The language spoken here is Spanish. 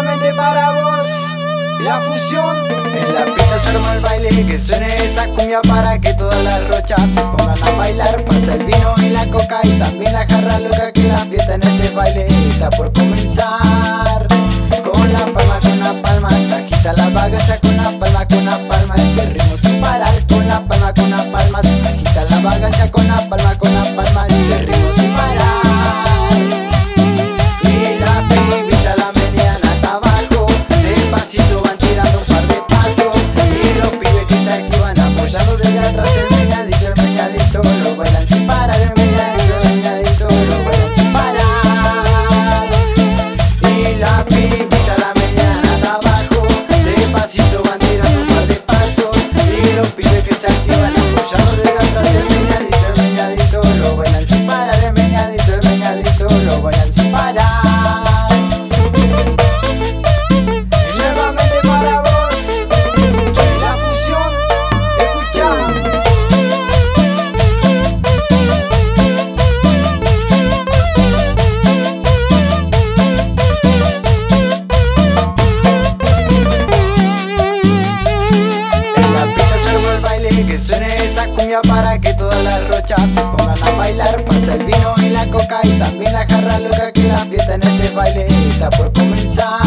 nuevamente para vos la fusión. En la pista se arma el baile, que suene esa cumbia para que todas las rochas se pongan a bailar. Pasa el vino y la coca y también la jarra loca, que la fiesta en este baile está por comenzar. Con la palma, se agita la bagaza con la palma, este ritmo sin parar. Con la palma, se agita la bagaza con la palma, este ritmo sin parar. Y la pibita la mediana hasta abajo, despacito van tirando un par de pasos. Y los pibes que se activan apoyando desde atrás, el meñadito lo bailan sin parar. El meñadito lo bailan sin parar. Y la pibita la mediana hasta abajo, despacito van tirando un par de pasos. Y los pibes que se activan apoyando desde atrás, el meñadito lo bailan sin parar. El meñadito lo bailan sin parar. Y nuevamente para vos la fusión, escuchá. En la pista se arma el baile, que suene esa cumbia para que todas las rochas se pongan a bailar. Pasa el vino y la coca y también la jarra loca, que la fiesta en este baile está por comenzar.